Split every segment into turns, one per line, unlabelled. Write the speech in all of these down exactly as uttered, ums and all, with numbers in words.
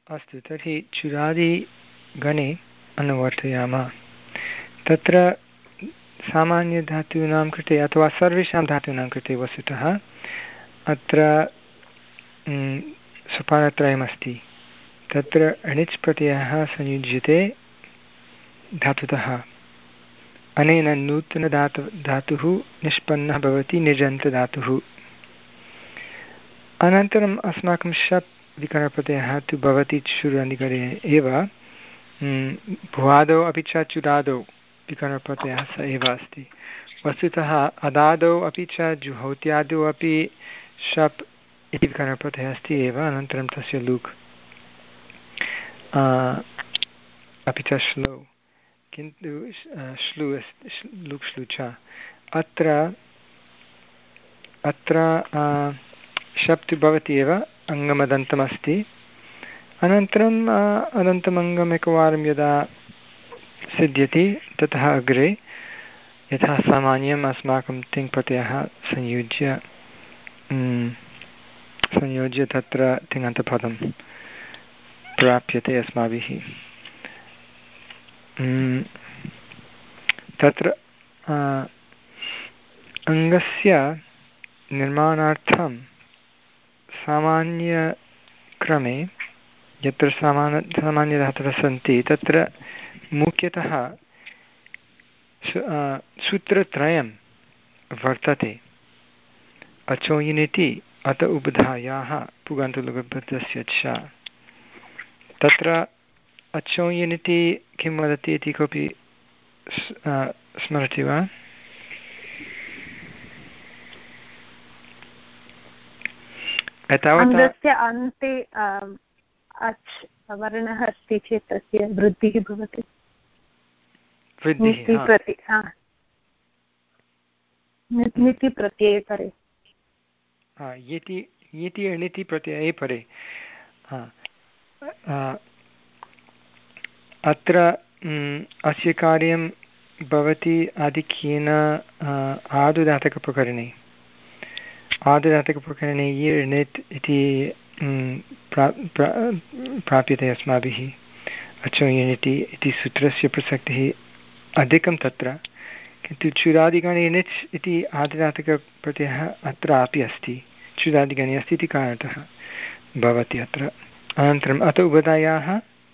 अस्तु तर्हि चुरादिगणे अनुवर्तयामः। तत्र सामान्यधातूनां कृते अथवा सर्वेषां धातूनां कृते वस्तुतः अत्र सोपानत्रयमस्ति। तत्र अणिच् प्रत्ययः संयुज्यते धातुतः। अनेन नूतनधातु धातुः निष्पन्नः भवति निजन्तधातुः। अनन्तरम् अस्माकं शप् विकरणप्रत्ययः तु भवति चुरादिगणे एव। भुवादौ अपि च चुरादौ विकरणप्रत्ययः स एव अस्ति। वस्तुतः अदादौ अपि च जुहौत्यादौ अपि शप् इति विकरणप्रत्ययः अस्ति एव। अनन्तरं तस्य लुक् अपि च श्लौ, किन्तु श्लु लुक् श्लु च अत्र अत्र शप् तु भवति एव, अङ्गमदन्तमस्ति। अनन्तरम् अदन्तमङ्गम् एकवारं यदा सिद्ध्यति ततः अग्रे यथा सामान्यम् अस्माकं तिङ् प्रत्ययः संयुज्य संयोज्य तत्र तिङन्तपदं प्राप्यते अस्माभिः। तत्र अङ्गस्य निर्माणार्थं सामान्यक्रमे यत्र सामान्य सामान्यधातवः सन्ति तत्र मुख्यतः सूत्रत्रयं वर्तते। अचोयिनिति अत उबधायाः पुगन्तलघुपदस्य च। तत्र अचोयिनिति किं वदति इति कोऽपि स्मरति वा?
अङ्गस्य अन्ते अच् वर्णः अस्ति चेत् तस्य वृद्धिः भवति। निति प्रत्यये परे
यति यति अणिति प्रत्यये परे। अत्र अस्य कार्यं भवति आधिक्येन आदुदातकप्रकरणे। आदुदातकप्रकरणे ये णित् इति प्राप्यते अस्माभिः। अचोयिनिति इति सूत्रस्य प्रसक्तिः अधिकं तत्र, किन्तु चुरादिगणे णिच् इति आदिदातकप्रत्ययः अत्रापि अस्ति, चुरादिगणे अस्ति इति कारणतः भवति अत्र। अनन्तरम् अत उबधायाः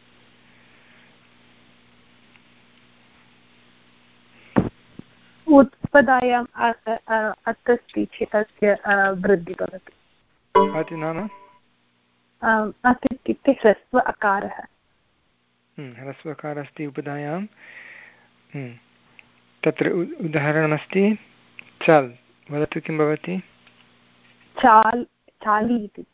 उत्पदायाम् अत् अस्ति चेत् तस्य वृद्धिः भवति।
अत् नाम
अत् इत्युक्ते ह्रस्व अकारः।
ह्रस्व अकारः अस्ति उपधायां। तत्र उदाहरणमस्ति चाल्। वदतु किं भवति?
चाल् चालि इति।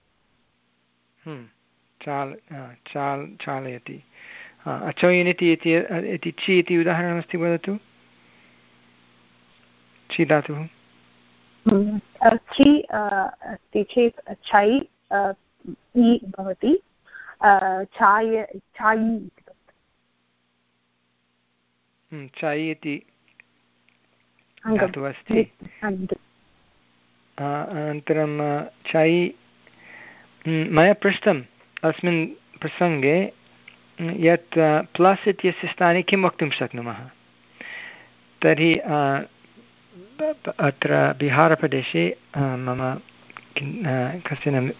चाल् चाल् चालयति। अचोयिनिति इति चि इति उदाहरणमस्ति, वदतु। चि धातुः
चि अस्ति चेत् छै इ भवति। चाय चायि
चायि इति धातुः अस्ति। अनन्तरं चायि मया पृष्टम् अस्मिन् प्रसङ्गे यत् प्लस् इत्यस्य स्थाने किं वक्तुं शक्नुमः। तर्हि अत्र बिहारप्रदेशे मम कश्चन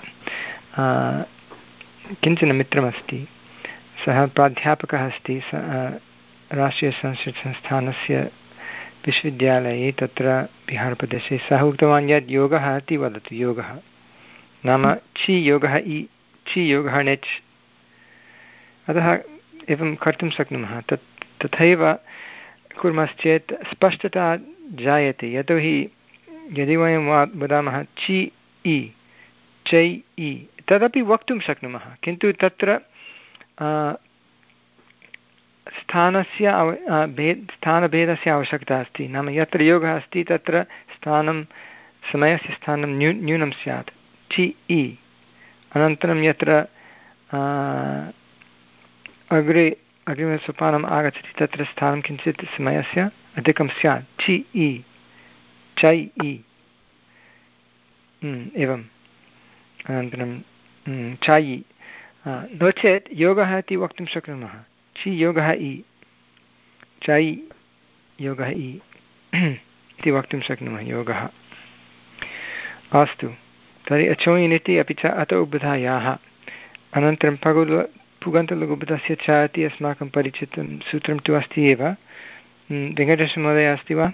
किञ्चन मित्रमस्ति। सः प्राध्यापकः अस्ति राष्ट्रीयसंस्कृतसंस्थानस्य विश्वविद्यालये तत्र बिहारप्रदेशे। सः उक्तवान् यत् योगः इति वदतु। योगः नाम चि योगः इ चि योगः णिच्। अतः एवं कर्तुं शक्नुमः। तत् तथैव कुर्मश्चेत् स्पष्टता जायते। यतोहि यदि वयं वदामः चि इ चै इ तदपि वक्तुं शक्नुमः, किन्तु तत्र स्थानस्य अव भेद स्थानभेदस्य आवश्यकता अस्ति। नाम यत्र योगः अस्ति तत्र स्थानं समयस्य स्थानं न्यू न्यूनं स्यात्, चि इ। अनन्तरं यत्र अग्रे अग्रिमसोपानम् आगच्छति तत्र स्थानं किञ्चित् समयस्य अधिकं स्यात्, चि इ चै इ एवम्। अनन्तरं चायि नो चेत् योगः इति वक्तुं शक्नुमः छि योगः इ चै योगः इ इति वक्तुं शक्नुमः योगः। अस्तु तर्हि अचोयिन् इति अपि च अत उबधायाः अनन्तरं पगुल पुगन्तलघुबधस्य च इति अस्माकं परिचितं सूत्रं तु अस्ति एव। वेङ्कटेशमहोदय अस्ति वा?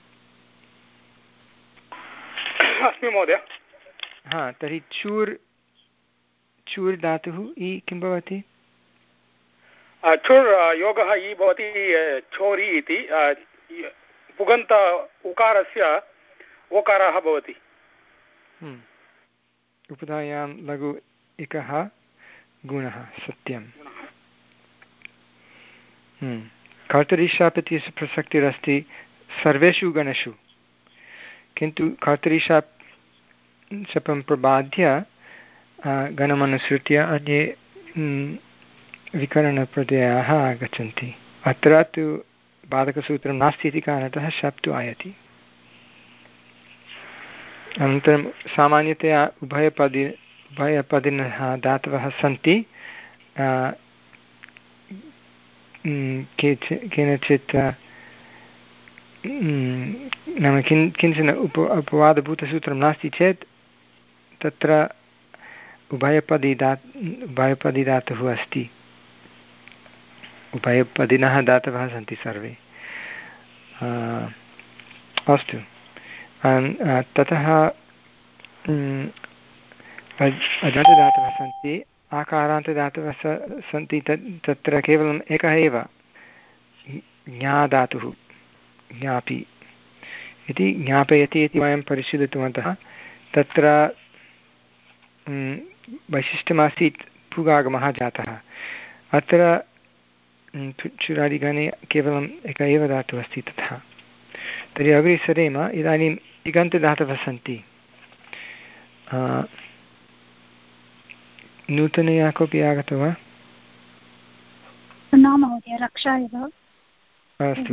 अस्मि महोदय।
हा तर्हि चूर् चूर् धातुः इ किं भवति?
चुर् योगः इ भवति चोरि इति पुगन्त उकारस्य ओकारः भवति।
उपधायां लघु इकः गुणः सत्यं। कर्तरीशाप् इत्यस्य प्रसक्तिरस्ति सर्वेषु गणेषु, किन्तु कर्तरीशाप् शपं प्रबाद्य गणमनुसृत्य अन्ये विकरणप्रत्ययाः आगच्छन्ति। अत्र तु बाधकसूत्रं नास्ति इति कारणतः शप् तु आयाति। अनन्तरं सामान्यतया उभयपदि उभयपदिनः धातवः सन्ति। केनचित् नाम किं किञ्चन उप उपवादभूतसूत्रं नास्ति चेत् तत्र उभयपदी धा उभयपदी धातुः अस्ति। उभयपदिनः धातवः सन्ति सर्वे। अस्तु ततः अजन्तदातवः सन्ति आकारान्तदातवः सन्ति। तत्र केवलम् एकः एव ज्ञाधातुः ज्ञापि इति ज्ञापयति इति वयं परिशीलितवन्तः। तत्र वैशिष्ट्यमासीत् पुगागमः जातः। अत्र चुरादिगणे केवलम् एकः एव धातुः अस्ति तथा। तर्हि अग्रे सरेम। इदानीम् इगन्तदातवः सन्ति। नूतनया कोऽपि आगतो वा?
न महोदय, रक्षा एव।
अस्तु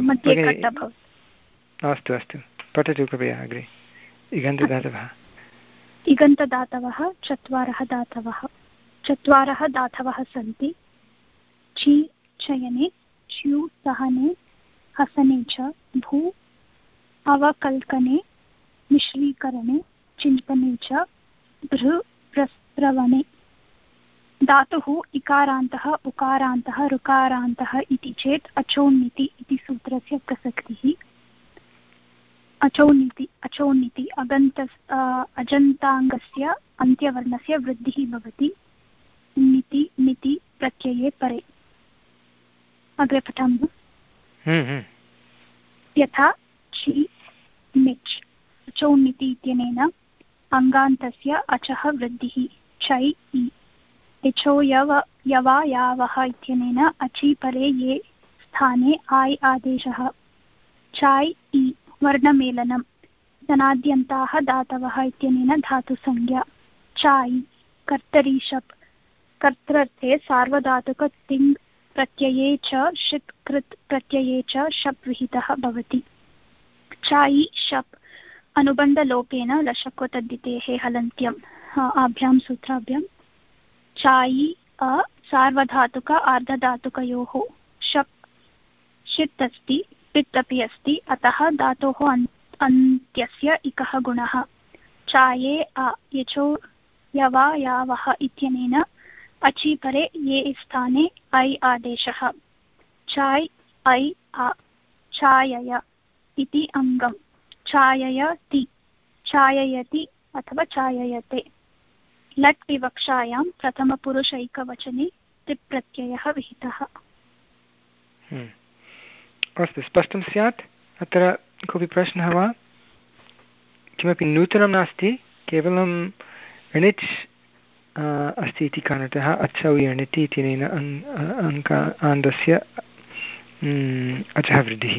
अस्तु अस्तु पठतु कृपया अग्रे। इगन्तदातवः
इगन्तदातवः चत्वारः दातवः चत्वारः दातवः सन्ति। छि चयने, च्यु सहने, हसने च, भू अवकल्कने, मिश्रीकरणे, चिन्तने च, भृ प्रस्रवणे। धातुः इकारान्तः उकारान्तः ऋकारान्तः इति चेत् अचोन्निति इति सूत्रस्य प्रसक्तिः। अचोन्निति अचोन्निति अगन्त अजन्ताङ्गस्य अन्त्यवर्णस्य वृद्धिः भवति निति निति प्रत्यये परे। अग्रे पठामः। यथा छि निच् अचोन्निति इत्यनेन अङ्गान्तस्य अचः वृद्धिः चै इ। यचो यव यवा यावः इत्यनेन अचि परे ये स्थाने आय् आदेशः चाय् इ वर्णमेलनं। धनाद्यन्ताः दातवः इत्यनेन धातुसंज्ञा चाय्। कर्तरी शप् कर्तृर्थे सार्वधातुक तिङ् प्रत्यये च षित् कृत् प्रत्यये च शप् विहितः भवति। चायि शप् अनुबन्धलोपेन लशक्वतद्धितेः हलन्त्यम् आभ्यां सूत्राभ्यां चायि अ सार्वधातुक आर्धधातुकयोः शप् षित् अस्ति पित् अपि अस्ति, अतः धातोः अन्त्यस्य इकः गुणः। चाये अ यचो यवा यावः इत्यनेन अचि परे ये स्थाने ऐ आदेशः चाय् ऐ आ चायय इति अङ्गम्। चाययति चाययति अथवा चाययते। लट् विवक्षायां प्रथमपुरुषैकवचने तिप्रत्ययः विहितः।
अस्तु, स्पष्टं स्यात्। अत्र कोऽपि प्रश्नः वा? किमपि नूतनं नास्ति, केवलं णिच् अस्ति इति कारणतः अचौ यणिति इत्यनेन अङ्क आन्दस्य अचः वृद्धिः।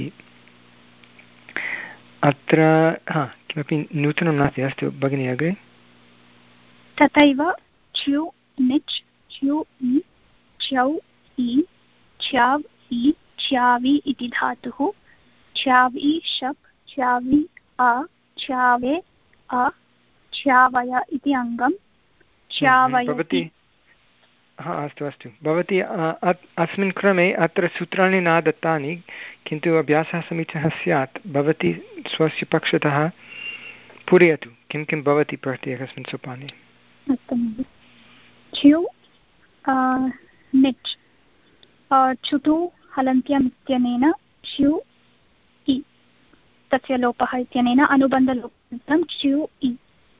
अत्र हा किमपि नूतनं नास्ति। अस्तु भगिनी अग्रे।
तथैव च्यु निच् च्यु इ च्यौ इ च्याव् इ च्यावि इति धातुः। च्यावि शप् च्यावि अ च्यावे अ च्यावय इति अङ्गम्। च्यावयति
हा अस्तु अस्तु भवती अस्मिन् क्रमे अत्र सूत्राणि न दत्तानि किन्तु अभ्यासः समीचीनः स्यात् भवती स्वस्य पक्षतः पूरयतु किं किं भवति प्रत्येकस्मिन् सोपाने
अस्तु च्यु निच् चुटु हलन्त्यम् इत्यनेन च्यु इ तस्य लोपः इत्यनेन अनुबन्धलोपं च्यु इ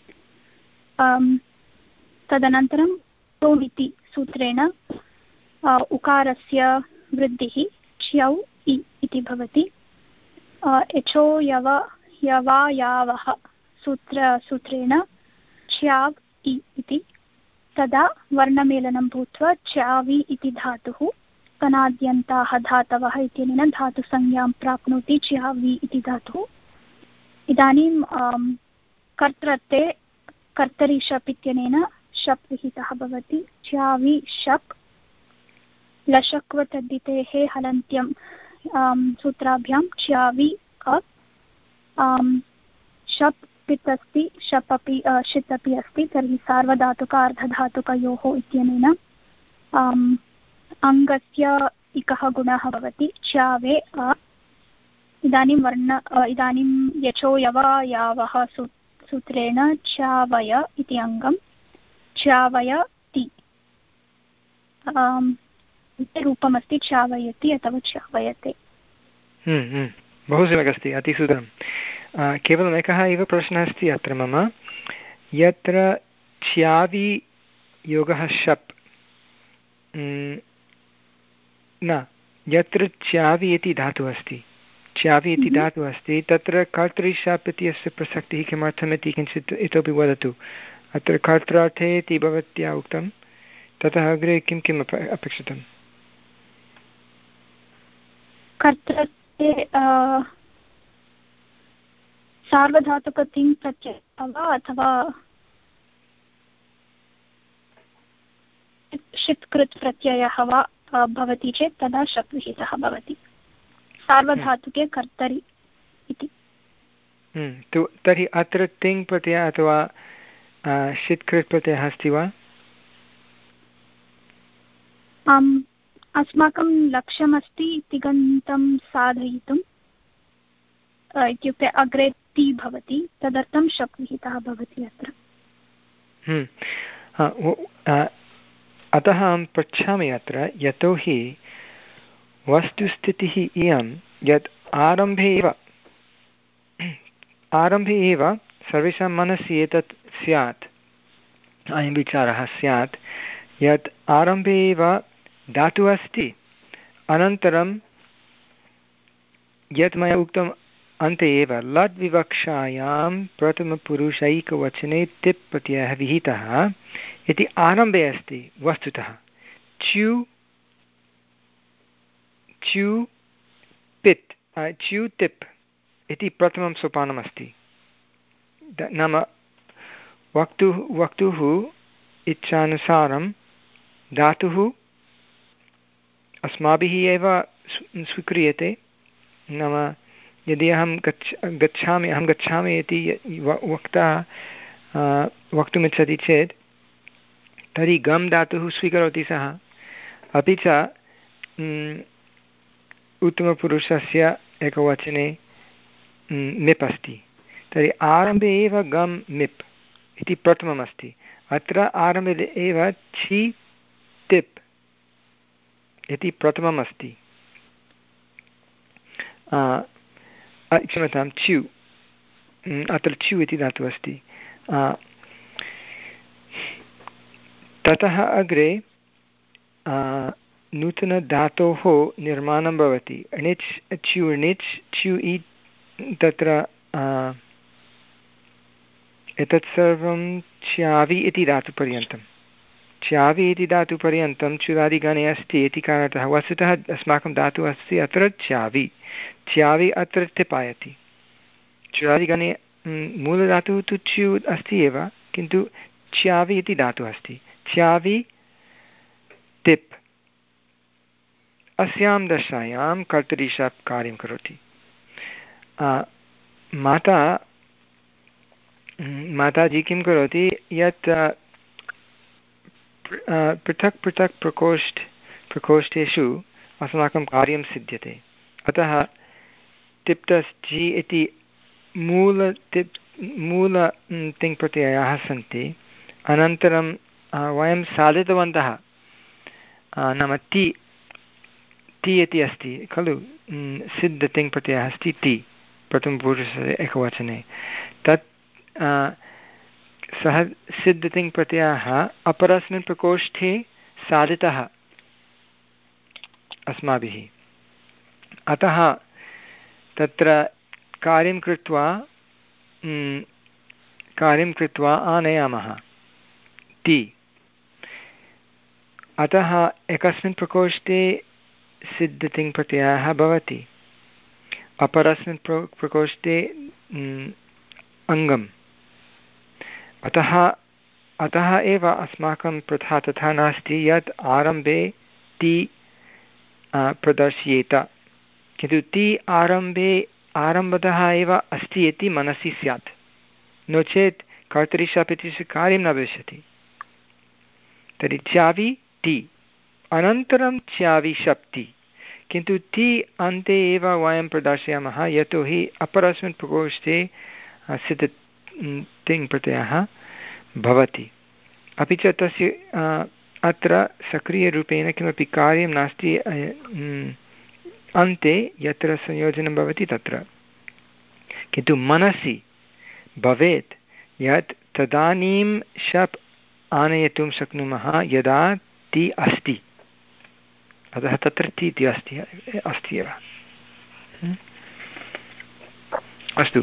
तदनन्तरं टो इति सूत्रेण उकारस्य वृद्धिः च्यौ इ इति भवति एचो यव यवा यावः सूत्र सूत्रेण च्याव् इ इति तदा वर्णमेलनं भूत्वा च्यावि इति धातुः कनाद्यन्ताः धातवः इत्यनेन धातुसंज्ञां प्राप्नोति च्यावि इति धातुः इदानीं कर्तृत्वे कर्तरि शप् इत्यनेन शप् विहितः भवति च्यावि शप् लशक्व तद्धितेः हलन्त्यं सूत्राभ्यां च्यावि अप् शप् पित् अस्ति शप् अपि षित् अपि अस्ति तर्हि सार्वधातुक अर्धधातुकयोः इत्यनेन अङ्गस्य इकः गुणः भवति च्यावे अ इदानीं वर्ण इदानीं यचो यव यावः सूत्रेण च्यावय इति अङ्गं च्यावयति रूपमस्ति च्यावयति अथवा च्यावयते
बहु सम्यक् अस्ति अतिसुन्दरं केवलम् एकः एव प्रश्नः अस्ति अत्र मम यत्र च्यावि योगः शप् न यत्र च्यावि इति धातुः अस्ति च्यावि इति धातुः अस्ति तत्र कर्तरि शप् इति अस्य प्रसक्तिः किमर्थमिति किञ्चित् इतोपि वदतु अत्र कर्त्रार्थे इति भवत्या उक्तं ततः अग्रे किं किम् अपेक्षितम्
कर्तृत्वे सार्वधातुकतिङ् प्रत्ययः वा अथवा षित्कृत् प्रत्ययः वा भवति चेत् तदा शप् विहितः भवति सार्वधातुके कर्तरि इति
तर्हि अत्र तिङ् प्रत्ययः अथवा षित्कृत् प्रत्ययः अस्ति वा
आम् अस्माकं लक्ष्यमस्ति तिङन्तं साधयितुम् इत्युक्ते अग्रे ति भवति तदर्थं शप् विहितः भवति अत्र
अतः अहं पृच्छामि अत्र यतोहि वस्तुस्थितिः इयं यत् आरम्भे एव आरम्भे एव सर्वेषां मनसि एतत् स्यात् अयं विचारः स्यात् यत् आरम्भे एव धातुः अस्ति अनन्तरं यत् मया उक्तम् अन्ते एव लट् विवक्षायां प्रथमपुरुषैकवचने तिप् प्रत्ययः विहितः इति आरम्भे अस्ति वस्तुतः च्यु च्यु पित् च्यु तिप् इति प्रथमं सोपानमस्ति नाम वक्तुः वक्तुः इच्छानुसारं धातुः अस्माभिः एव स्वीक्रियते नाम यदि अहं गच्छ गच्छामि अहं गच्छामि इति वक्ता वक्तुमिच्छति चेत् तर्हि गम् धातुः स्वीकरोति सः अपि च उत्तमपुरुषस्य एकवचने मिप् अस्ति तर्हि आरम्भे एव गम् मिप् इति प्रथममस्ति अत्र आरम्भे एव छि तिप् इति प्रथममस्ति क्षम्यतां च्यु अत्र च्यु इति धातुः अस्ति ततः अग्रे नूतनधातोः निर्माणं भवति णिच् च्यु णिच् च्यु इ तत्र एतत् सर्वं च्यावि इति धातुपर्यन्तं च्यावि इति धातुपर्यन्तं चुरादिगणे अस्ति इति कारणतः वस्तुतः अस्माकं धातुः अस्ति अत्र च्यावि च्यावि अत्र तिपायति चुरादिगणे मूलधातुः तु च्यु अस्ति एव किन्तु च्यावि इति धातुः अस्ति च्यावि तिप् अस्यां दशायां कर्तरि शप् कार्यं करोति माता माताजी किं करोति यत् पृथक् पृथक् प्रकोष्ठ प्रकोष्ठेषु अस्माकं कार्यं सिद्ध्यते। अतः तिप्तस् जि इति मूल तिप् मूल तिङ्प्रत्ययाः सन्ति। अनन्तरं वयं साधितवन्तः नाम ति ति इति अस्ति खलु, सिद्धतिङ्प्रत्ययः अस्ति ति प्रथमपुरुषे एकवचने। तत् सः सिद्धतिङ्प्रत्ययः अपरस्मिन् प्रकोष्ठे साधितः अस्माभिः। अतः तत्र कार्यं कृत्वा कार्यं कृत्वा आनयामः ति। अतः एकस्मिन् प्रकोष्ठे सिद्धतिङ्प्रत्ययः भवति, अपरस्मिन् प्र प्रकोष्ठे अङ्गम्। अतः अतः एव अस्माकं प्रथा तथा नास्ति यत् आरम्भे ति प्रदर्श्येत, किन्तु ति आरम्भे आरम्भतः एव अस्ति इति मनसि स्यात्, नो चेत् कर्तरि शप् इत्यस्य कार्यं न भविष्यति। तर्हि च्यावि ति अनन्तरं च्यावि शप्ति, किन्तु ति अन्ते एव वयं प्रदर्शयामः यतोहि अपरस्मिन् प्रकोष्ठे सिद्ध तिङ्प्रत्ययः भवति। अपि च तस्य अत्र सक्रियरूपेण किमपि कार्यं नास्ति, अन्ते यत्र संयोजनं भवति तत्र, किन्तु मनसि भवेत् यत् तदानीं शप् आनयितुं शक्नुमः यदा ति अस्ति। अतः तत्र ति इति अस्ति अस्ति एव। अस्तु,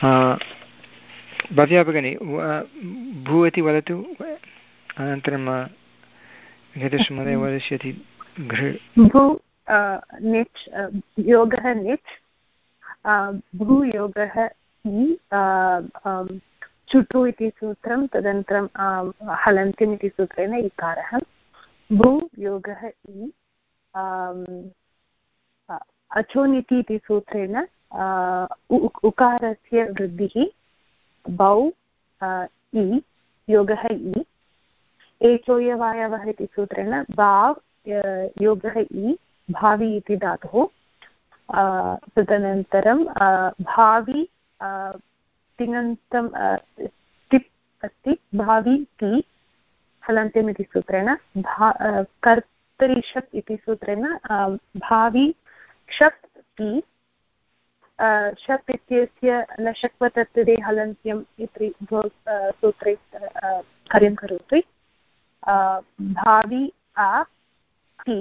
भव्या भगिनी भू इति वदतु, अनन्तरं वेङ्कटेशमहोदय वदिष्यति घृ।
भू निच् योगः निच्, भूयोगः इ, चुटु इति सूत्रं, तदनन्तरं हलन्त्यम् इति सूत्रेण इकारः। भूयोगः इ, अचोनिति इति सूत्रेण उकारस्य वृद्धिः, बौ इ योगः इ, एचोयवायवः इति सूत्रेण भाव् योगः इ, भावि इति धातुः। तदनन्तरं भावि तिङन्तं तिप् अस्ति, भावि ति हलन्त्यम् इति सूत्रेण, भा कर्तरि शप् इति सूत्रेण भावि शप् ति, शप् इत्यस्य लशक्वतत्तदे हलन्त्यम् इति सूत्रे कार्यं करोति। भावि आ ति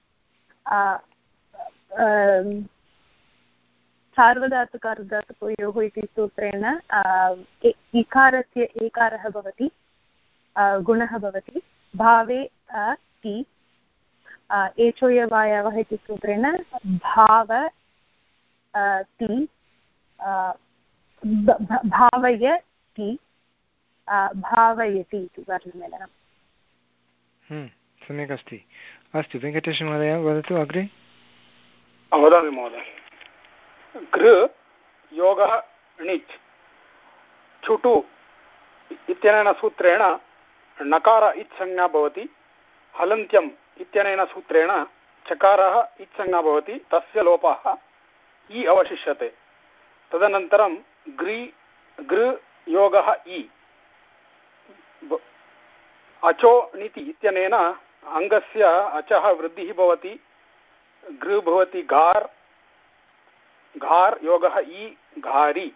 सार्वधातुकार्धधातुकयोः इति सूत्रेण इकारस्य एकारः भवति, गुणः भवति। भावे अ ति, एचोयवायवः इति सूत्रेण भाव ति, भावय ति, भावयति इति वर्णमेलनम्।
सम्यक् अस्ति। अस्तु, वेङ्कटेशमहोदय वदतु अग्रे।
वदामि महोदय। घृ योगः णिच् छुटु इत्यनेन सूत्रेण नकार इत् संज्ञा भवति, हलन्त्यम् इत्यनेन सूत्रेण चकारः इत् संज्ञा भवति, तस्य लोपः इ अवशिष्यते। तदनन्तरं ग्रि गृ योगः इ, अचो णिति इत्यनेन अङ्गस्य अचः वृद्धिः भवति, गृ भवति घार्, घार् योगः इ घारि,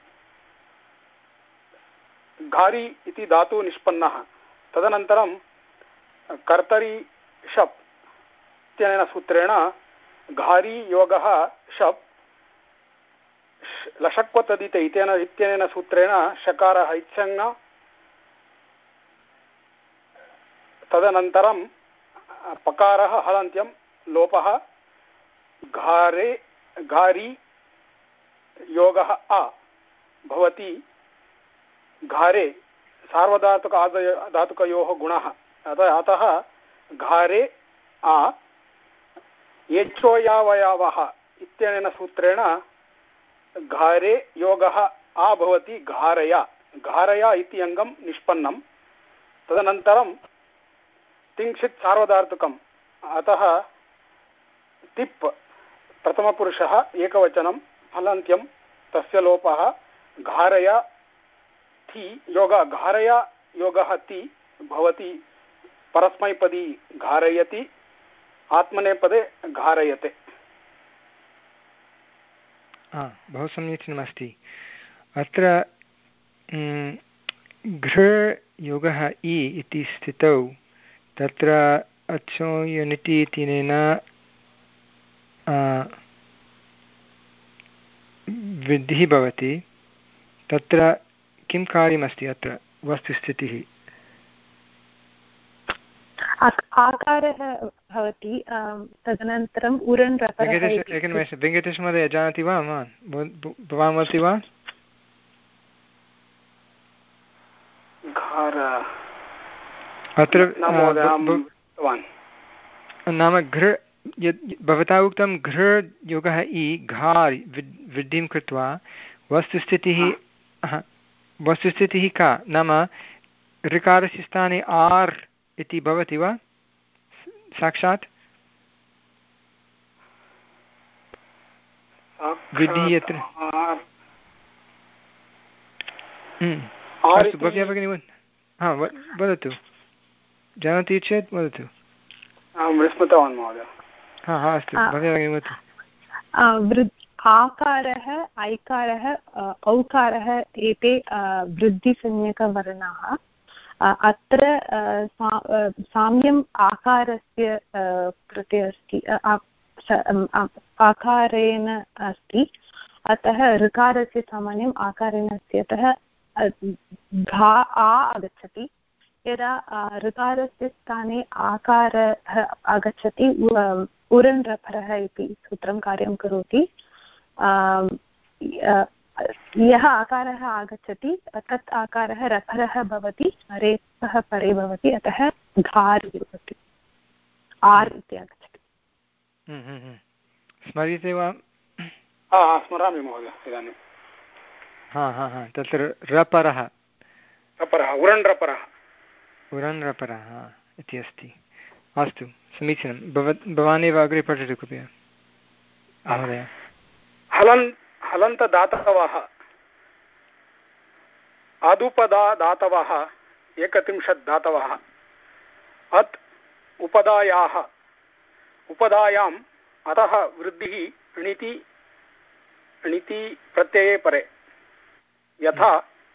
घारि इति धातु निष्पन्नः। तदनन्तरं कर्तरि शप् इत्यनेन सूत्रेण घारि योगः शप्, लशक्वतदिते इत्यनेन इत्यनेन सूत्रेण शकारः इत्संज्ञा। तदनन्तरं पकारः हलन्त्यं, लोपः घारे घारि योगः आ भवति, घारे सार्वधातुक आदय धातुकयोः गुणः, अतः अतः घारे आ। एचोयावयवः इत्यनेन सूत्रेण घारे योगः आ भवति, घारया, घारया इति अङ्गं निष्पन्नं। तदनन्तरं तिङ्क्षित् सार्वधातुकम् अतः तिप् प्रथमपुरुषः एकवचनं हलन्त्यं तस्य लोपः घारय थि योग घारय योगः ति भवति परस्मैपदी घारयति आत्मनेपदे घारयते।
बहु समीचीनमस्ति। अत्र घृ योगः इ इति स्थितौ तत्र अचो युनिटि इत्यनेन वृद्धिः भवति। तत्र किं कार्यमस्ति अत्र वस्तुस्थितिः?
आकारः भवति तदनन्तरम् उरन्
वेङ्कटेश वेङ्कटेशमहोदय जानाति वा? भवान् वदति वा? अत्र नाम घृ यद् भवता उक्तं घृ योगः इ घार् वृद्धिं कृत्वा वस्तुस्थितिः वस्तुस्थितिः का? नाम ऋकारस्य स्थाने आर् इति भवति वा साक्षात्? वृद्धिः यत्र अस्तु भव्या भगिनी हा वदतु, जानाति चेत् वदतु।
विस्मृतवान् महोदय।
हा हा अस्तु भव्या भगिनी वदतु।
आकारः ऐकारः औकारः एते वृद्धिसंज्ञकवर्णाः। अत्र साम्यम् आकारस्य कृते अस्ति, आकारेण अस्ति, अतः ऋकारस्य सामान्यम् आकारेण अस्ति, अतः घा आ आगच्छति। यदा ऋकारस्य स्थाने आकारः आगच्छति उरन् रफरः इति सूत्रं कार्यं करोति। यः आकारः आगच्छति तत् आकारः रफरः भवति, रेपः परे भवति, अतः घार् भवति, आर् इति आगच्छति।
स्मर्यते वा?
स्मरामि महोदय इदानीं।
हा हा हा तत्र रपरः
रपरः उरन् रपरः
उरन् रपरः इति अस्ति। अस्तु समीचीनं। भवत् भवानेव अग्रे पठतु कृपया महोदय।
हलन् हलन्तदातवः अदुपदा दातवः एकत्रिंशत् दातवः अत् उपदायाः उपदायाम् अतः वृद्धिः णिति णिति प्रत्यये परे यथा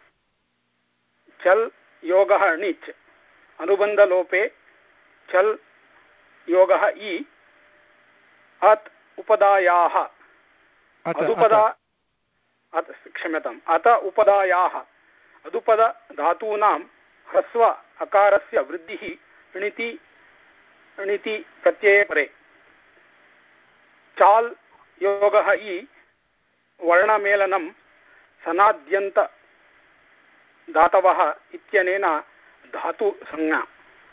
चल् योगः णिच् अनुबन्धलोपे चल् योगः इ अत् उपदायाः अदुपदा क्षम्यताम् अत उपदायाः अदुपद धातूनां ह्रस्व अकारस्य वृद्धिः णिति णिति प्रत्यये परे चाल् योगः इ वर्णमेलनं सनाद्यन्त धातवः इत्यनेन धातु संज्ञा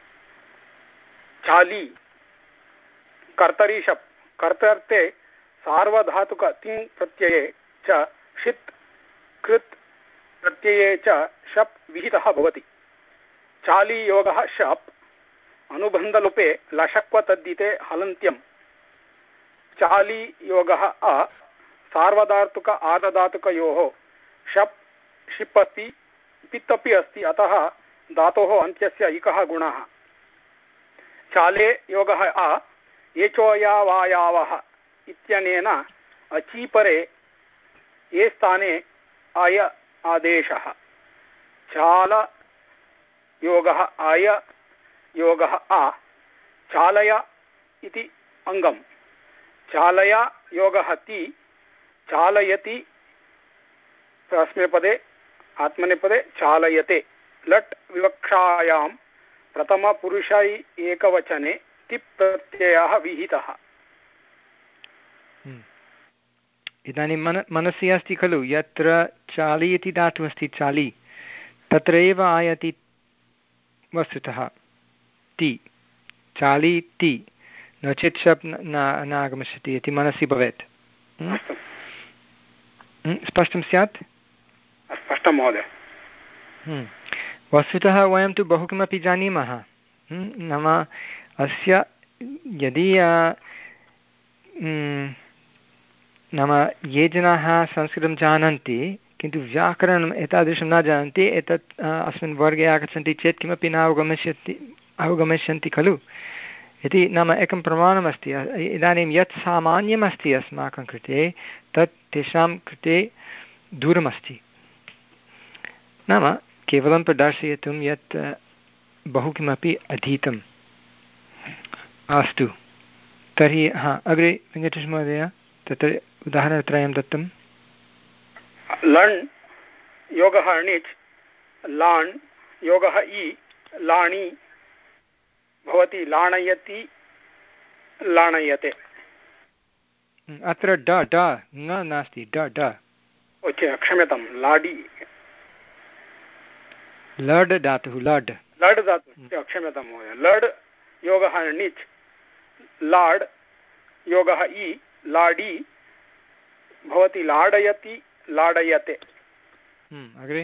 चाली कर्तरी शप् कर्तर्ते सार्वधातुक तिङ् प्रत्यये च षित् कृत् प्रत्यये च शप् विहितः भवति। चाली योगः शप् अनुबन्धलोपे लशक्व तद्दिते हलन्त्यं चाली योगः अ सार्वधातुक आर्धधातुकयोः शप् षिप् अस्ति पित् अपि अस्ति, अतः धातोः अन्त्यस्य इकः गुणः। चाले योगः अ एचोयावायावः इत्यनेन अचीपरे ये स्थाने अय आदेशः। चाल योगः अय योगः आ चालय इति अङ्गम्। चालय योगः ति चालयति प्रश्नेपदे आत्मनेपदे चालयते लट् विवक्षायां प्रथमपुरुषै एकवचने तिप् प्रत्ययः विहितः।
इदानीं मन मनसि अस्ति खलु यत्र चालि इति धातुः अस्ति चालि तत्र एव आयाति वस्तुतः ति चालि ति, नो चेत् शप् न आगमिष्यति इति मनसि भवेत्। स्पष्टं स्यात्?
स्पष्टं महोदय।
वस्तुतः वयं तु बहु किमपि जानीमः, नाम अस्य यदि नाम ये जनाः संस्कृतं जानन्ति किन्तु व्याकरणम् एतादृशं न जानन्ति एतत् अस्मिन् वर्गे आगच्छन्ति चेत् किमपि न अवगमिष्यति अवगमिष्यन्ति खलु इति नाम एकं प्रमाणमस्ति। इदानीं यत् सामान्यमस्ति अस्माकं कृते तत् तेषां कृते दूरमस्ति। नाम केवलं प्रदर्शयितुं यत् बहु किमपि अधीतम्। अस्तु तर्हि हा अग्रे वेङ्कटेशमहोदय तत्र उदाहरणत्रयं दत्तं।
लण् योगः णिच् लाण् योगः इ लाणि भवति लाणयति लाणयते।
अत्र ड ड न नास्ति ड ड
क्षम्यतां लाडि
लड् धातुः लड्
लड् धातुः क्षम्यतां महोदय लड् योगः णिच् लाड् योगः इ लाडि भवति लाडयति लाडयते।
अग्रे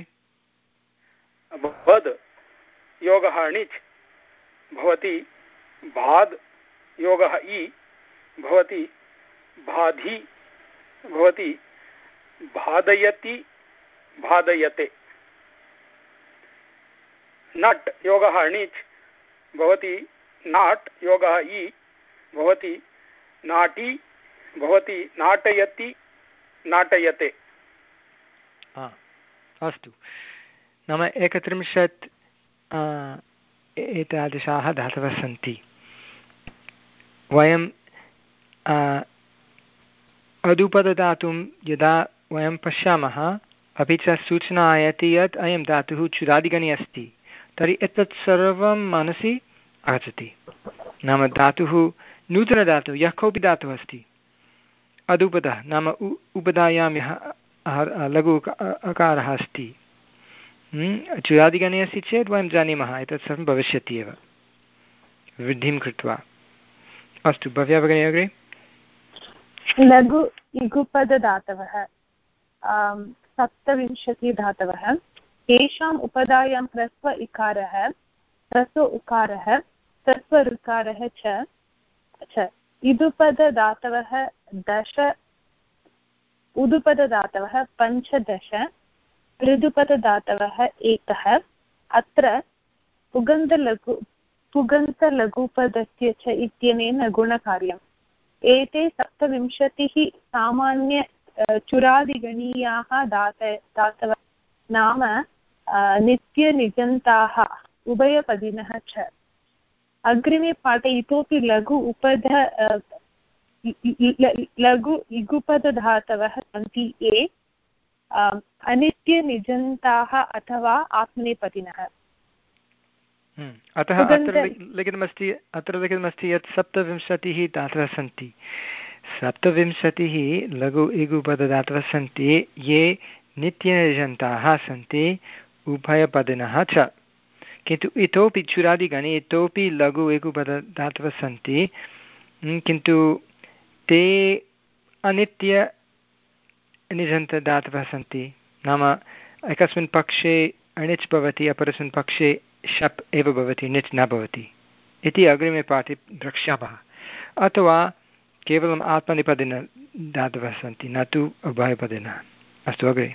भद् योगः णिच् भवति भाद् योगः इ भवति भाधि भवति भादयति भादयते। नट् योगः णिच् भवति नाट् योगः इ भवति नाटी भवति नाटयति नाटयते।
अस्तु नाम एकत्रिंशत् एतादृशाः धातवः सन्ति। वयं अदुपदधातुं यदा वयं पश्यामः अपि च सूचना आयाति यत् अयं धातुः चुरादिगणे अस्ति तर्हि एतत् सर्वं मनसि आगच्छति। नाम धातुः नूतनधातुः यः कोऽपि धातुः अस्ति अदुपदः नाम उ उपधायां यः लघु अकारः अस्ति चुरादिगणे अस्ति चेत् वयं जानीमः एतत् सर्वं भविष्यति एव वृद्धिं कृत्वा। अस्तु भव्या भगिनी अग्रे।
लघु इगुपदधातवः सप्तविंशतिधातवः तेषाम् उपधायां ह्रस्व इकारः ह्रस्व उकारः ह्रस्व ऋकारः च च इदुपदधातवः दश उदुपदधातवः पञ्चदश ऋदुपदधातवः एकः। अत्र पुगन्तलघु पुगन्तलघुपदस्य च इत्यनेन गुणकार्यम्। एते सप्तविंशतिः सामान्य चुरादिगणीयाः धात धातवः नाम नित्यनिजन्ताः उभयपदिनः च। अग्रिमे पाठे इतोपि लघु उपध लघु इगुपदधातवः सन्ति ये अनित्यनिजन्ताः अथवा आत्मनेपदिनः।
अतः अत्र लिखितमस्ति अत्र लिखितमस्ति यत् सप्तविंशतिः धातवः सन्ति। सप्तविंशतिः लघु इगुपदधातवः सन्ति ये नित्यनिजन्ताः सन्ति उभयपदिनः च। किन्तु इतोपि चुरादिगणे इतोपि लघु इगुपदधातवः सन्ति किन्तु ते अनित्यनिजन्तधातवः सन्ति। नाम एकस्मिन् पक्षे अणिच् भवति अपरस्मिन् पक्षे शप् एव भवति निच् न भवति इति अग्रिमे पाठे द्रक्ष्यामः। अथवा केवलम् आत्मनेपदिनः धातवः सन्ति न तु उभयपदिनः। अस्तु अग्रे।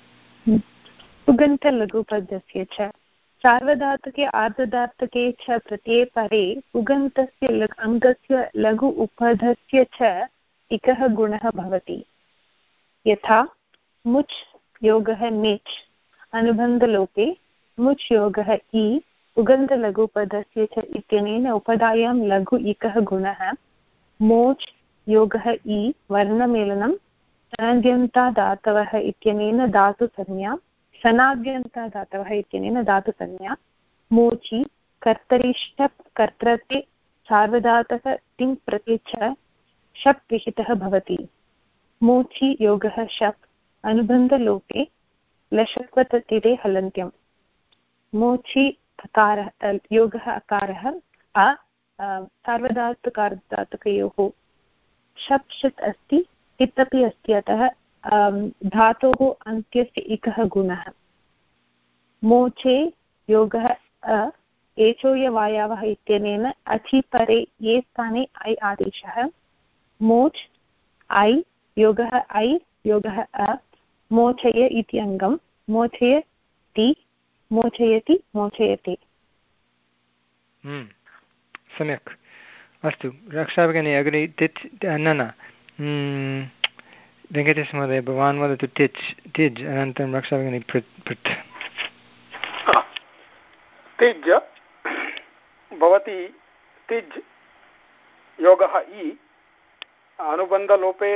पुगन्तलघुपदस्य च सार्वधातुके आर्धधातुके च प्रत्यये परे पुगन्तस्य अङ्गस्य लघु उपधस्य च इकः गुणः भवति। यथा मुच् योगः निच् अनुबन्धलोपे मुच् योगः इ उगन्तलघुपदस्य च इत्यनेन उपधायां लघु इकः गुणः। मोच् योगः इ वर्णमेलनं सनाद्यन्ताधातवः इत्यनेन धातुसंज्ञा सनाद्यन्ता धातवः इत्यनेन धातुसंज्ञा। मोचि कर्तरि शप् कर्तृते सार्वधातुक तिङ् प्रति च शप् विहितः भवति। मोचि योगः शप् अनुबन्धलोपे लशक्वततिरे हलन्त्यम्। मोचि अकारः योगः अकारः अ सार्वधातुकार्धधातुकयोः शप् षित् अस्ति इत् अपि अस्ति अतः धातोः अन्त्यस्य इकः गुणः। मोचे योगः अ एचोयवायावः इत्यनेन अचि परे ये स्थाने ऐ आदेशः मोच् ऐ योगः ऐ योगः अ मोचय इति अङ्गं मोचयति मोचयति मोचयति।
सम्यक् अस्तु रक्षाभगिनी अग्रे तिच् न न वेङ्कटेशमहोदय भवान् वदतु तिच् तिज् अनन्तरं रक्षाभगिनी पृथ् पृथ्
तिज् भवति तिज् योगः इ अनुबन्धलोपे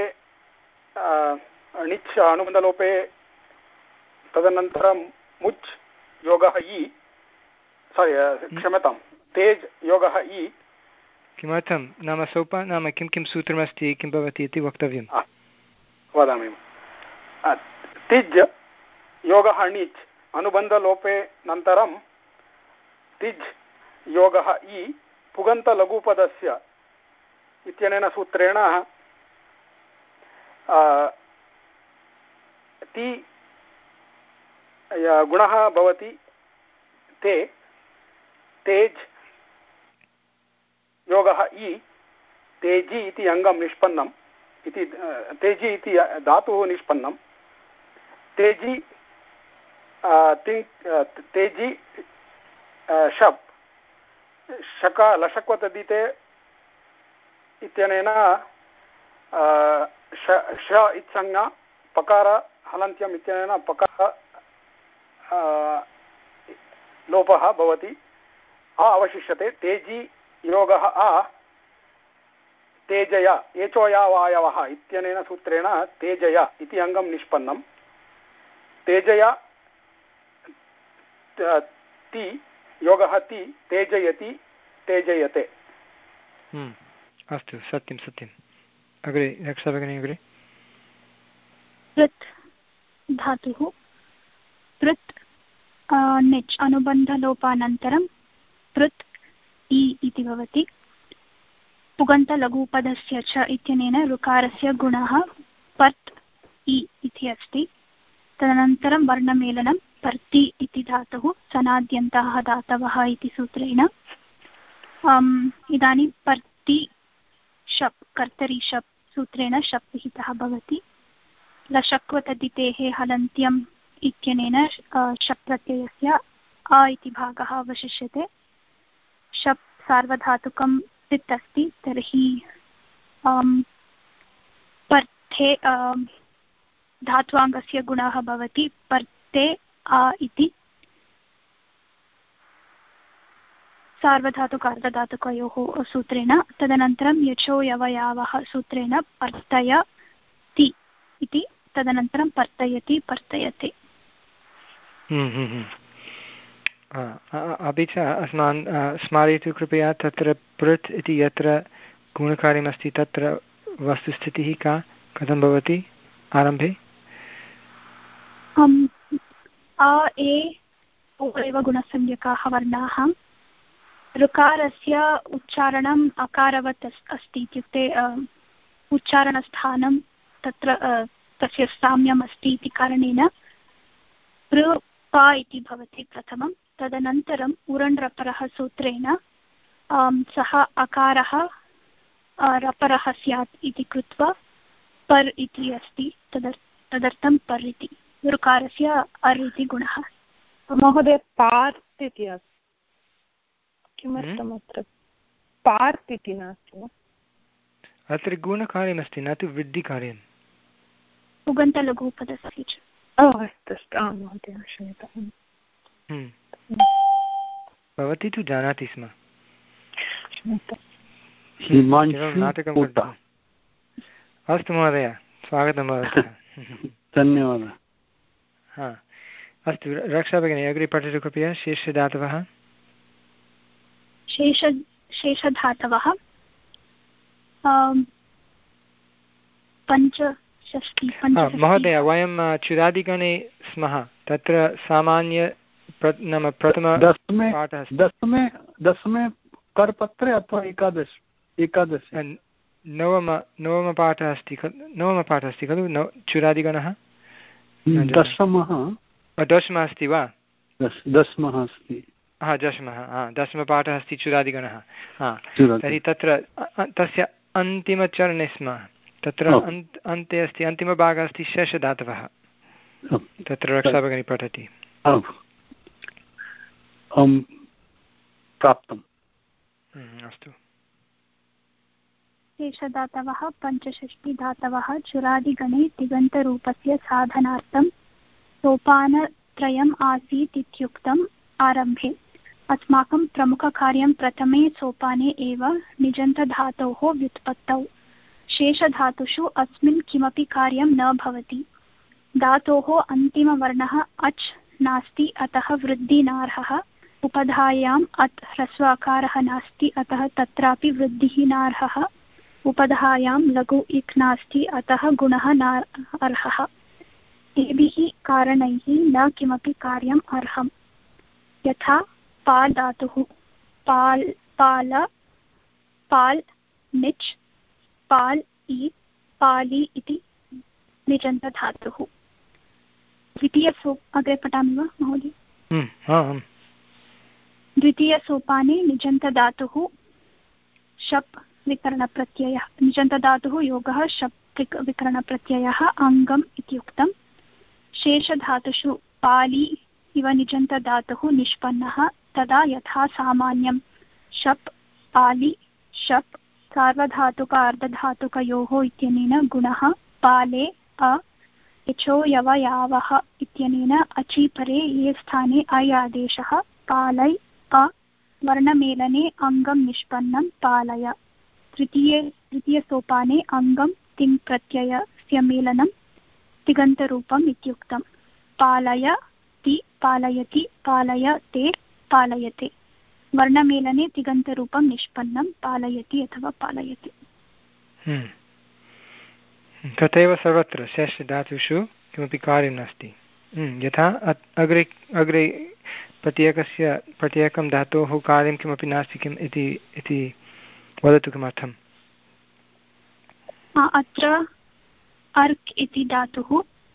णिच् अनुबन्धलोपे तदनन्तरं मुच् योगः इ सारि क्षम्यतां तेज् योगः इ
किमर्थं नाम सोपा नाम किं किं सूत्रमस्ति किं भवति इति वक्तव्यं
वदामि। तिज् योगः णिच् अनुबन्धलोपे नन्तरं तिज् योगः इ पुगन्तलघुपदस्य इत्यनेन सूत्रेण ति गुणः भवति ते तेज् योगः इ तेजि इति अङ्गं निष्पन्नम् इति तेजि इति धातुः निष्पन्नं तेजि तेजि शप् शक लशक्वतदिते इत्यनेन श इत्संज्ञा पकार हलन्त्यम् इत्यनेन पकार लोपः भवति आ अवशिष्यते तेजि योगः आ तेजया एचोयावायवः इत्यनेन सूत्रेण तेजया इति अङ्गं निष्पन्नं तेजया ति योगः ति तेजयति तेजयते।
अस्तु सत्यं सत्यम् अग्रे रक्षाभगिनी अग्रे
पृथ् धातुः पृथ् निच् अनुबन्धलोपानन्तरं पृथ् इ इति भवति पुगन्तलघुपदस्य च इत्यनेन ऋकारस्य गुणः पर्त् इ इति अस्ति। तदनन्तरं वर्णमेलनं पर्ति इति धातुः सनाद्यन्ताः धातवः इति सूत्रेण इदानीं पर्ति शप् कर्तरि शप् सूत्रेण शप् विहितः भवति। लशक्वतदितेः हलन्त्यम् इत्यनेन शप् प्रत्ययस्य अ इति भागः अवशिष्यते। शप् सार्वधातुकं तित् अस्ति तर्हि पर्थे धात्वाङ्गस्य गुणः भवति पर्ते आ इति सार्वधातुकार्धधातुकयोः सूत्रेण। तदनन्तरं यचो यवयावः सूत्रेण पर्तयति इति तदनन्तरं पर्तयति पर्तयते।
अपि च अस्मान् स्मारयतु कृपया तत्र पृथ् इति यत्र गुणकार्यमस्ति तत्र वस्तुस्थितिः का कथं भवति आरम्भे
अ ए ओ एव गुणसंज्ञकाः वर्णाः ऋकारस्य उच्चारणम् अकारवत् अस्ति इत्युक्ते उच्चारणस्थानं तत्र तस्य साम्यम् अस्ति इति कारणेन पृ प इति भवति प्रथमं। तदनन्तरम् उरण् रपरः सूत्रेण सः अकारः रपरः स्यात् इति कृत्वा पर् इति अस्ति तदर् तदर्थं पर् इति ऋकारस्य अर् इति गुणः।
महोदय पार्त् इति अस्ति किमर्थम् अत्र पार्त् इति नास्ति
अत्र गुणकार्यमस्ति न तु वृद्धिकार्यं
पुगन्तलघुपदस्य च।
अस्तु अस्तु आं महोदय क्षम्यताम्
भवती तु जानाति स्म नाटकं कृत्वा। अस्तु महोदय स्वागतं भवतः
धन्यवादः।
हा अस्तु रक्षाभगिनी अग्रे पठतु कृपया शेषधातवः
शेष शेषधातवः पञ्चषष्टि
महोदय वयं चुरादिगणे स्मः तत्र सामान्य नाम प्रथम
दशमे दशमे दशमे करपत्रे अथवा एकादश एकादश
नवम नवमपाठः अस्ति खलु नवमपाठः अस्ति खलु नव चुरादिगणः
दशमः
दशमः अस्ति वा
दशमः अस्ति
हा दशमः हा दशमपाठः अस्ति चुरादिगणः हा तर्हि तत्र तस्य अन्तिमचरणे स्म तत्र अन्त् अन्ते अस्ति अन्तिमभागः अस्ति शेषधातवः तत्र रक्षाभगिनी पठति
प्राप्तम्
अस्तु
शेषधातवः पञ्चषष्टिधातवः चुरादिगणे तिङन्तरूपस्य साधनार्थं सोपानत्रयम् आसीत् इत्युक्तम् आरम्भे अस्माकं प्रमुखकार्यं प्रथमे सोपाने एव निजन्तधातोः व्युत्पत्तौ शेषधातुषु अस्मिन् किमपि कार्यं न भवति धातोः अन्तिमवर्णः अच् नास्ति अतः वृद्धिनार्हः उपधायाम् अत् ह्रस्वाकारः नास्ति अतः तत्रापि वृद्धिः नार्हः उपधायां लघु इक् नास्ति अतः गुणः नार्हः एभिः कारणैः न किमपि कार्यम् अर्हम् यथा पाल् धातुः पाल् पाल पाल् निच् पाल् इ पालि इति निजन्तधातुः द्वितीयसो अग्रे पठामि वा महोदय द्वितीयसोपाने निजन्तधातुः शप् विकरणप्रत्ययः निजन्तधातुः योगः शप् विकरणप्रत्ययः अङ्गम् इत्युक्तम् शेषधातुषु पालि इव निजन्तधातुः निष्पन्नः तदा यथा सामान्यं शप् पालि शप् सार्वधातुक अर्धधातुकयोः इत्यनेन गुणः पाले अ यचो यवयावः इत्यनेन अचि परे ये स्थाने अय् आदेशः पालै अ वर्णमेलने अङ्गं निष्पन्नं पालय तृतीये तृतीयसोपाने अङ्गं तिङ् प्रत्ययस्य मेलनं तिङन्तरूपम् इत्युक्तम् पालय ति पालयति पालयते पालयते वर्णमेलने तिङन्तरूपं निष्पन्नं पालयति अथवा पालयति
तथैव सर्वत्र शेषधातुषु किमपि कार्यं नास्ति यथा अग्रे अग्रे प्रत्येकस्य प्रत्येकं धातोः कार्यं किमपि नास्ति किम् इति इति वदतु किमर्थम्
अत्र अर्क् इति धातुः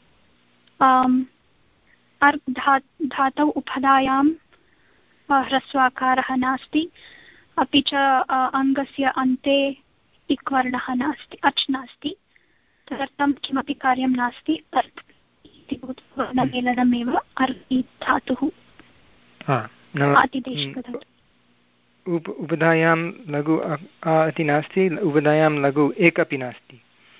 अर्क् धा धातौ उपधायां ह्रस्वाकारः नास्ति अपि च अङ्गस्य अन्ते इक् वर्णः नास्ति अच् नास्ति तदर्थं किमपि कार्यं नास्ति अर्क् इति वर्णमेलनमेव अर्क् धातुः
उप उपधायां लघु अ इति नास्ति उपधायां लघु एक अपि नास्ति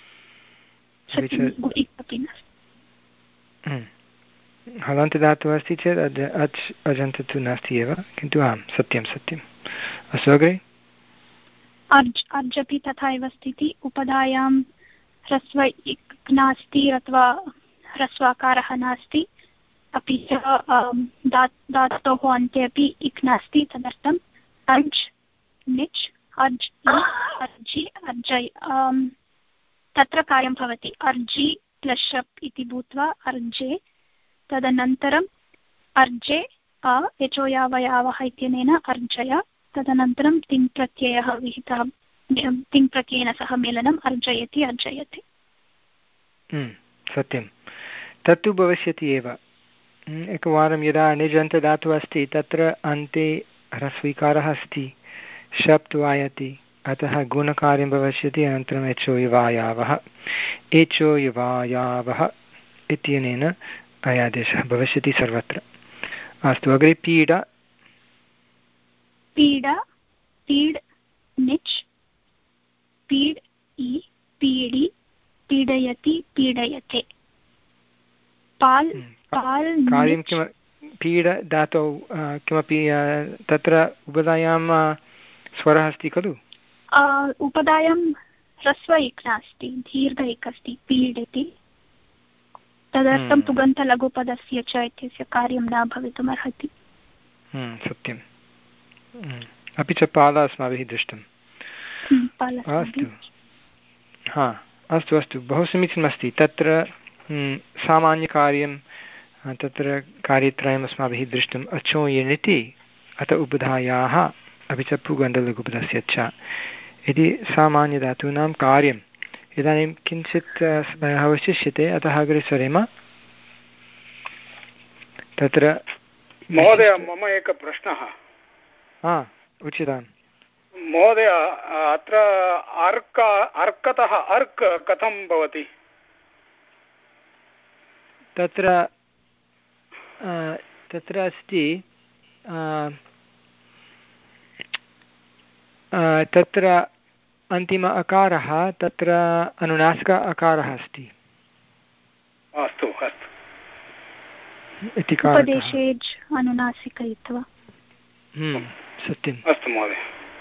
हलन्तधातुः अस्ति चेत् अद् अच् अजन्त तु नास्ति एव किन्तु आं सत्यं सत्यम् अस्तु अग्रे
अर्ज् अर्ज् अपि तथा एव स्थिति उपधायां ह्रस्व इक् नास्ति अथवा ह्रस्वाकारः नास्ति अपि च धातोः अन्ते अपि इक् नास्ति तदर्थम् अर्ज् निच् अर्ज् अर्जि अर्जय् तत्र कार्यं भवति अर्जि प्लस् शप् इति भूत्वा अर्जे तदनन्तरम् अर्जे अ यचो यावयावः इत्यनेन अर्जय तदनन्तरं तिङ् प्रत्ययः विहितः तिङ् प्रत्ययेन सह मेलनम् अर्जयति अर्जयति
सत्यं तत्तु भविष्यति एव एकवारं यदा निजन्तधातुः अस्ति तत्र अन्ते ह्रस्वीकारः अस्ति शप् तु आयाति अतः गुणकार्यं भविष्यति अनन्तरम् एचो युवायावः एचो युवायावः इत्यनेन अयादेशः भविष्यति सर्वत्र अस्तु अग्रे पीडा
पीडा पीड् निच् पीड् इ पीडि पीडयति पीडयते पाल् पाल्
कार्यं किम पीड धातौ किमपि तत्र उपधायां स्वरः अस्ति खलु
उपधायां ह्रस्व इक् नास्ति दीर्घ इक् अस्ति पीड् इति तदर्थं तुगन्तलघुपदस्य च इत्यस्य कार्यं न भवितुमर्हति
सत्यम् अपि च पाल अस्माभिः दृष्टम् अस्तु हा अस्तु अस्तु बहु समीचीनमस्ति तत्र सामान्यकार्यं तत्र कार्यत्रयम् अस्माभिः दृष्टम् अचो यनिति अत उपधायाः अपि च पुगन्तलघुपदस्य च इति सामान्यधातूनां कार्यम् इदानीं किञ्चित् समयः अवशिष्यते अतः अग्रे सरेम तत्र
महोदय मम एकः प्रश्नः।
हा उच्यतां
महोदय अत्र अर्क अर्कतः अर्क् कथं भवति?
तत्र तत्र अस्ति तत्र अन्तिम अकारः तत्र अनुनासिक अकारः अस्ति।
अस्तु अस्तु
इति कारणतः
उपदेशेज् अनुनासिकयित्वा
सत्यम्।
अस्तु महोदय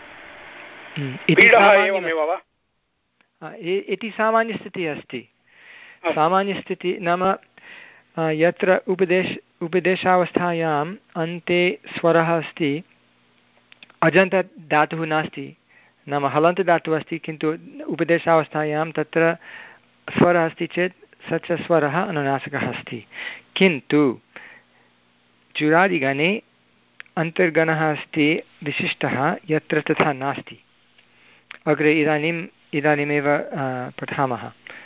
पीडः एवमेव वा?
इति सामान्यस्थितिः अस्ति। सामान्यस्थितिः नाम यत्र उपदेश उपदेशावस्थायाम् अन्ते स्वरः अस्ति, अजन्तधातुः नास्ति, नाम हलन्तधातुः अस्ति, किन्तु उपदेशावस्थायां तत्र स्वरः अस्ति चेत् स च स्वरः अनुनासिकः अस्ति। किन्तु चुरादिगणे अन्तर्गणः अस्ति विशिष्टः, यत्र तथा नास्ति। अग्रे इदानीम् इदानीमेव पठामः।